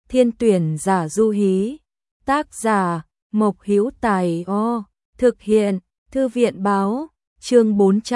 Thiên tuyển giả du hí. Tác giả Mộc Hữu Tài. Thực hiện Thư viện báo. Chương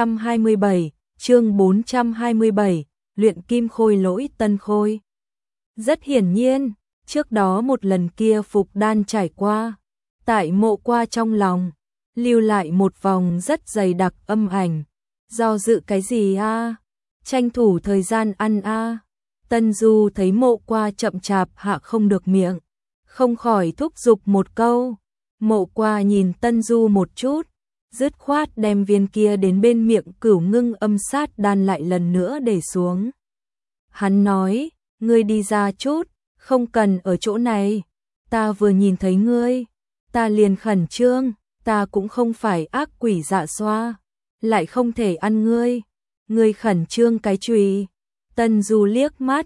427, luyện kim khôi lỗi tân khôi. Rất hiển nhiên, trước đó một lần kia Phục Đan trải qua, tại Mộ Qua trong lòng, lưu lại một vòng rất dày đặc âm ảnh. Do dự cái gì a? Tranh thủ thời gian ăn a? Tân Du thấy Mộ Qua chậm chạp hạ không được miệng, không khỏi thúc giục một câu. Mộ Qua nhìn Tân Du một chút, dứt khoát đem viên kia đến bên miệng Cửu Ngưng âm sát đan lại lần nữa để xuống. Hắn nói, ngươi đi ra chút, không cần ở chỗ này. Ta vừa nhìn thấy ngươi, ta liền khẩn trương, ta cũng không phải ác quỷ dạ xoa, lại không thể ăn ngươi. Ngươi khẩn trương cái chùy. Tân Du liếc mắt,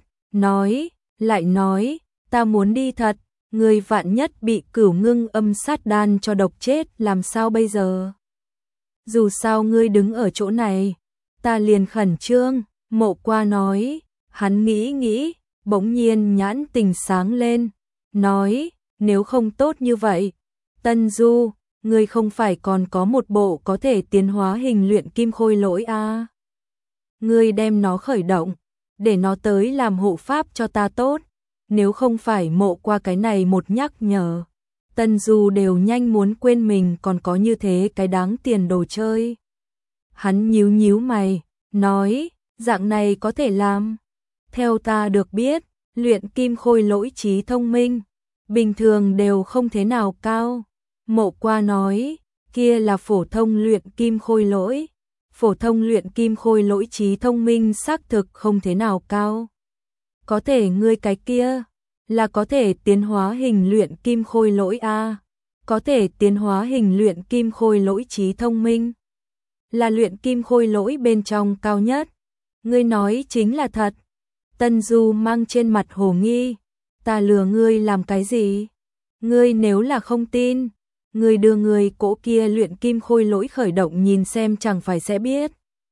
lại nói, ta muốn đi thật, ngươi vạn nhất bị Cửu Ngưng âm sát đan cho độc chết làm sao bây giờ? Dù sao ngươi đứng ở chỗ này, ta liền khẩn trương. Mộ Qua nói. Hắn nghĩ, bỗng nhiên nhãn tình sáng lên, nói, nếu không tốt như vậy, Tân Du, ngươi không phải còn có một bộ có thể tiến hóa hình luyện kim khôi lỗi à? Ngươi đem nó khởi động, để nó tới làm hộ pháp cho ta tốt, nếu không phải Mộ Qua cái này một nhắc nhở, Tân Du đều nhanh muốn quên mình còn có như thế cái đáng tiền đồ chơi. Hắn nhíu mày, nói, dạng này có thể làm. Theo ta được biết, luyện kim khôi lỗi trí thông minh, bình thường đều không thế nào cao. Mộ Qua nói, kia là phổ thông luyện kim khôi lỗi. Phổ thông luyện kim khôi lỗi trí thông minh xác thực không thế nào cao. Có thể ngươi cái kia, là có thể tiến hóa hình luyện kim khôi lỗi a? Có thể tiến hóa hình luyện kim khôi lỗi trí thông minh. Là luyện kim khôi lỗi bên trong cao nhất. Ngươi nói chính là thật. Tân Du mang trên mặt hồ nghi, ta lừa ngươi làm cái gì? Ngươi nếu là không tin, ngươi đưa người cỗ kia luyện kim khôi lỗi khởi động nhìn xem chẳng phải sẽ biết.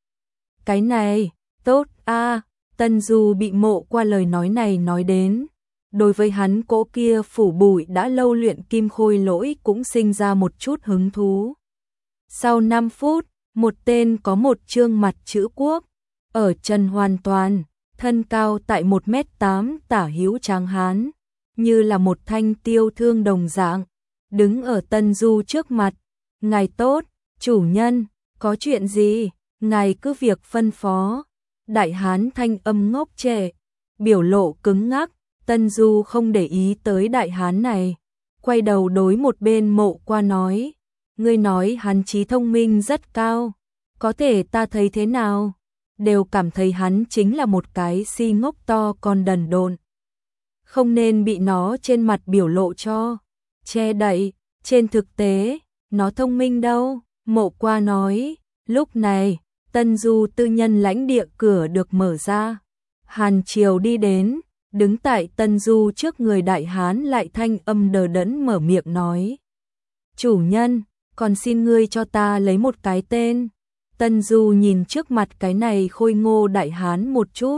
Cái này, tốt a. Tân Du bị Mộ Qua lời nói này nói đến. Đối với hắn cỗ kia phủ bụi đã lâu luyện kim khôi lỗi cũng sinh ra một chút hứng thú. Sau 5 phút, một tên có một trương mặt chữ quốc, ở chân hoàn toàn, thân cao tại 1m8 tả hữu tráng hán, như là một thanh tiêu thương đồng dạng, đứng ở Tân Du trước mặt. Ngài tốt, chủ nhân, có chuyện gì, ngài cứ việc phân phó. Đại hán thanh âm ngốc trệ, biểu lộ cứng ngắc. Tân Du không để ý tới đại hán này, quay đầu đối một bên Mộ Qua nói, ngươi nói hắn trí thông minh rất cao, có thể ta thấy thế nào, đều cảm thấy hắn chính là một cái si ngốc to con đần độn. Không nên bị nó trên mặt biểu lộ cho che đậy, trên thực tế, nó thông minh đâu. Mộ Qua nói. Lúc này, Tân Du tư nhân lãnh địa cửa được mở ra. Hàn Triều đi đến, đứng tại Tân Du trước người đại hán lại thanh âm đờ đẫn mở miệng nói. Chủ nhân, còn xin ngươi cho ta lấy một cái tên. Tân Du nhìn trước mặt cái này khôi ngô đại hán một chút.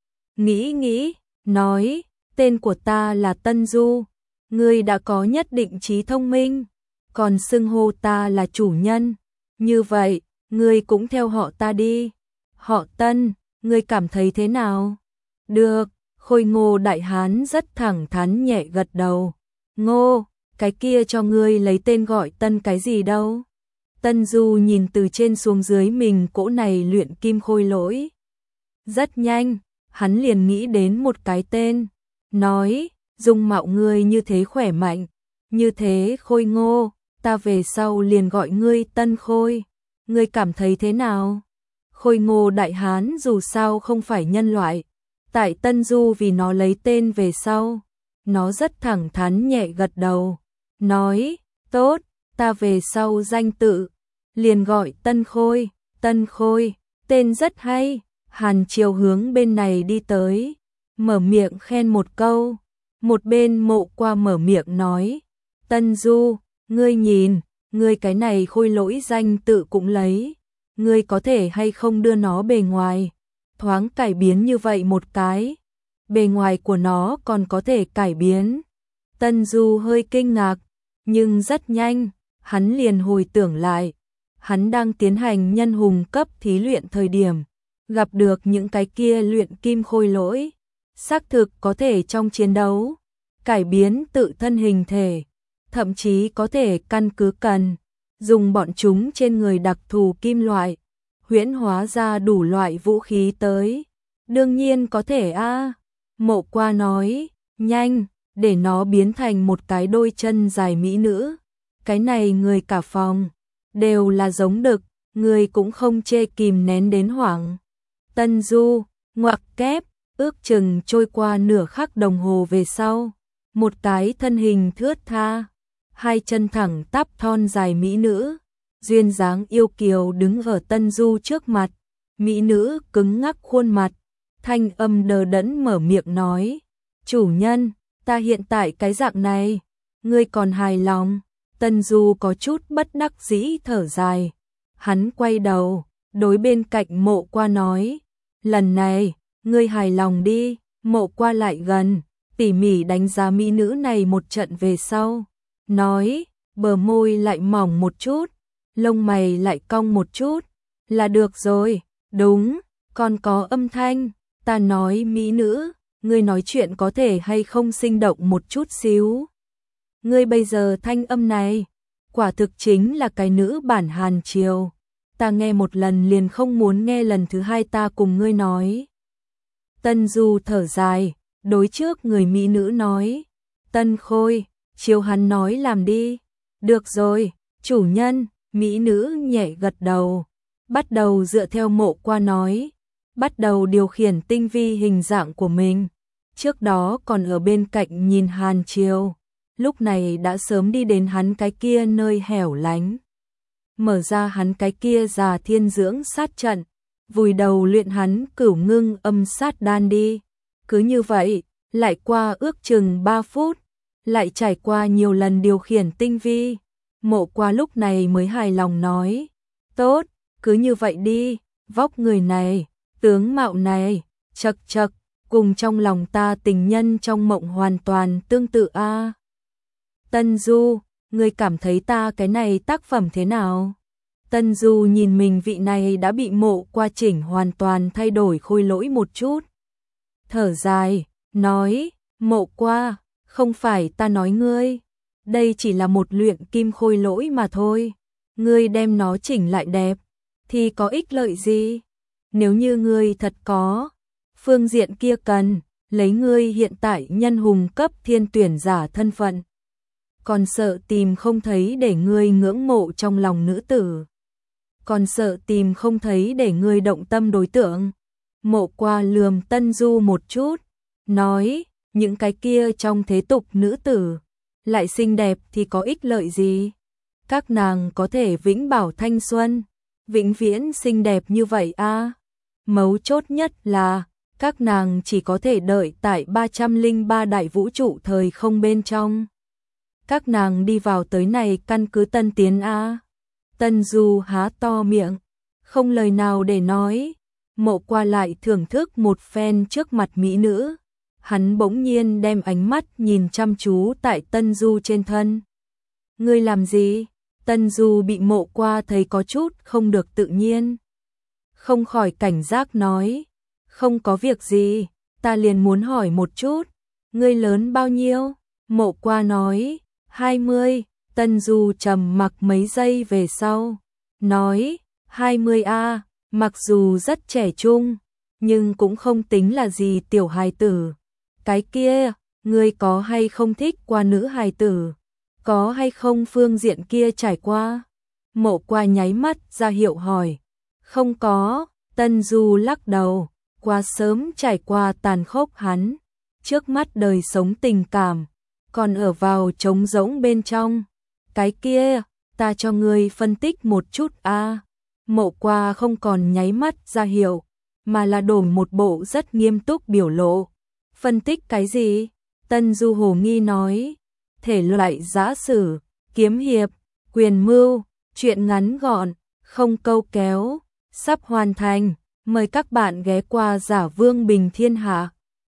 Nghĩ, nói, tên của ta là Tân Du. Ngươi đã có nhất định trí thông minh, còn xưng hô ta là chủ nhân. Như vậy, ngươi cũng theo họ ta đi. Họ Tân, ngươi cảm thấy thế nào? Được, khôi ngô đại hán rất thẳng thắn nhẹ gật đầu. Ngô, cái kia cho ngươi lấy tên gọi Tân cái gì đâu? Tân Du nhìn từ trên xuống dưới mình cỗ này luyện kim khôi lỗi. Rất nhanh, hắn liền nghĩ đến một cái tên. Nói, dung mạo ngươi như thế khỏe mạnh, như thế khôi ngô, ta về sau liền gọi ngươi Tân Khôi. Ngươi cảm thấy thế nào? Khôi ngô đại hán dù sao không phải nhân loại. Tại Tân Du vì nó lấy tên về sau. Nó rất thẳng thắn nhẹ gật đầu. Nói, tốt, ta về sau danh tự liền gọi Tân Khôi. Tân Khôi, tên rất hay. Hàn Triều hướng bên này đi tới, mở miệng khen một câu. Một bên Mộ Qua mở miệng nói, Tân Du, ngươi nhìn, ngươi cái này khôi lỗi danh tự cũng lấy, ngươi có thể hay không đưa nó bề ngoài, thoáng cải biến như vậy một cái. bề ngoài của nó còn có thể cải biến. Tân Du hơi kinh ngạc, nhưng rất nhanh, hắn liền hồi tưởng lại. Hắn đang tiến hành nhân hùng cấp thí luyện thời điểm, gặp được những cái kia luyện kim khôi lỗi. Xác thực có thể trong chiến đấu, cải biến tự thân hình thể, thậm chí có thể căn cứ cần, dùng bọn chúng trên người đặc thù kim loại, huyễn hóa ra đủ loại vũ khí tới. Đương nhiên có thể a. Mộ Qua nói, nhanh, để nó biến thành một cái đôi chân dài mỹ nữ. Cái này người cả phòng đều là giống đực, người cũng không chê kìm nén đến hoảng. Tân Du, ngoặc kép, ước chừng trôi qua nửa khắc đồng hồ về sau, một cái thân hình thướt tha, hai chân thẳng tắp thon dài mỹ nữ, duyên dáng yêu kiều đứng ở Tân Du trước mặt. Mỹ nữ cứng ngắc khuôn mặt, thanh âm đờ đẫn mở miệng nói, chủ nhân, ta hiện tại cái dạng này, ngươi còn hài lòng? Tân Du có chút bất đắc dĩ thở dài. Hắn quay đầu, đối bên cạnh Mộ Qua nói, lần này, ngươi hài lòng đi. Mộ Qua lại gần, tỉ mỉ đánh giá mỹ nữ này một trận về sau. Nói, bờ môi lại mỏng một chút, lông mày lại cong một chút, là được rồi. Đúng, còn có âm thanh, ta nói mỹ nữ, ngươi nói chuyện có thể hay không sinh động một chút xíu. Ngươi bây giờ thanh âm này, quả thực chính là cái nữ bản Hàn Triều. Ta nghe một lần liền không muốn nghe lần thứ hai, ta cùng ngươi nói. Tân Du thở dài, đối trước người mỹ nữ nói, Tân Khôi, chiếu hắn nói làm đi. Được rồi, chủ nhân. Mỹ nữ nhẹ gật đầu, bắt đầu dựa theo Mộ Qua nói, bắt đầu điều khiển tinh vi hình dạng của mình. Trước đó còn ở bên cạnh nhìn Hàn Triều, lúc này đã sớm đi đến hắn cái kia nơi hẻo lánh, mở ra hắn cái kia già thiên dưỡng sát trận, vùi đầu luyện hắn cửu ngưng âm sát đan đi. Cứ như vậy, lại qua ước chừng 3 phút, lại trải qua nhiều lần điều khiển tinh vi. Mộ Qua lúc này mới hài lòng nói, tốt, cứ như vậy đi, vóc người này, tướng mạo này, chật chật, cùng trong lòng ta tình nhân trong mộng hoàn toàn tương tự a. Tân Du, ngươi cảm thấy ta cái này tác phẩm thế nào? Tân Du nhìn mình vị này đã bị Mộ Qua chỉnh hoàn toàn thay đổi khôi lỗi một chút. Thở dài, nói, Mộ Qua, không phải ta nói ngươi, đây chỉ là một luyện kim khôi lỗi mà thôi. Ngươi đem nó chỉnh lại đẹp, thì có ích lợi gì? Nếu như ngươi thật có phương diện kia cần, lấy ngươi hiện tại nhân hùng cấp thiên tuyển giả thân phận, còn sợ tìm không thấy để ngươi ngưỡng mộ trong lòng nữ tử, còn sợ tìm không thấy để ngươi động tâm đối tượng. Mộ Qua lườm Tân Du một chút, nói, những cái kia trong thế tục nữ tử, lại xinh đẹp thì có ích lợi gì? Các nàng có thể vĩnh bảo thanh xuân, vĩnh viễn xinh đẹp như vậy a. Mấu chốt nhất là, các nàng chỉ có thể đợi tại 303 đại vũ trụ thời không bên trong. Các nàng đi vào tới này căn cứ tân tiến a. Tân Du há to miệng, không lời nào để nói. Mộ Qua lại thưởng thức một phen trước mặt mỹ nữ. Hắn bỗng nhiên đem ánh mắt nhìn chăm chú tại Tân Du trên thân. Ngươi làm gì? Tân Du bị Mộ Qua thấy có chút không được tự nhiên, không khỏi cảnh giác nói, không có việc gì, ta liền muốn hỏi một chút, ngươi lớn bao nhiêu? Mộ Qua nói, 20. Tân Du trầm mặc mấy giây về sau, nói, 20 a, mặc dù rất trẻ trung, nhưng cũng không tính là gì tiểu hài tử. Cái kia, ngươi có hay không thích qua nữ hài tử? Có hay không phương diện kia trải qua? Mộ Qua nháy mắt ra hiệu hỏi. Không có. Tân Du lắc đầu, quá sớm trải qua tàn khốc hắn. Trước mắt đời sống tình cảm, còn ở vào trống rỗng bên trong. Cái kia, ta cho ngươi phân tích một chút a. Mộ Qua không còn nháy mắt ra hiệu, mà là đổi một bộ rất nghiêm túc biểu lộ. Phân tích cái gì? Tân Du hồ nghi nói. Thể loại giã sử, kiếm hiệp, quyền mưu, truyện ngắn gọn, không câu kéo, sắp hoàn thành. Mời các bạn ghé qua Giả Vương Bình Thiên Hạ.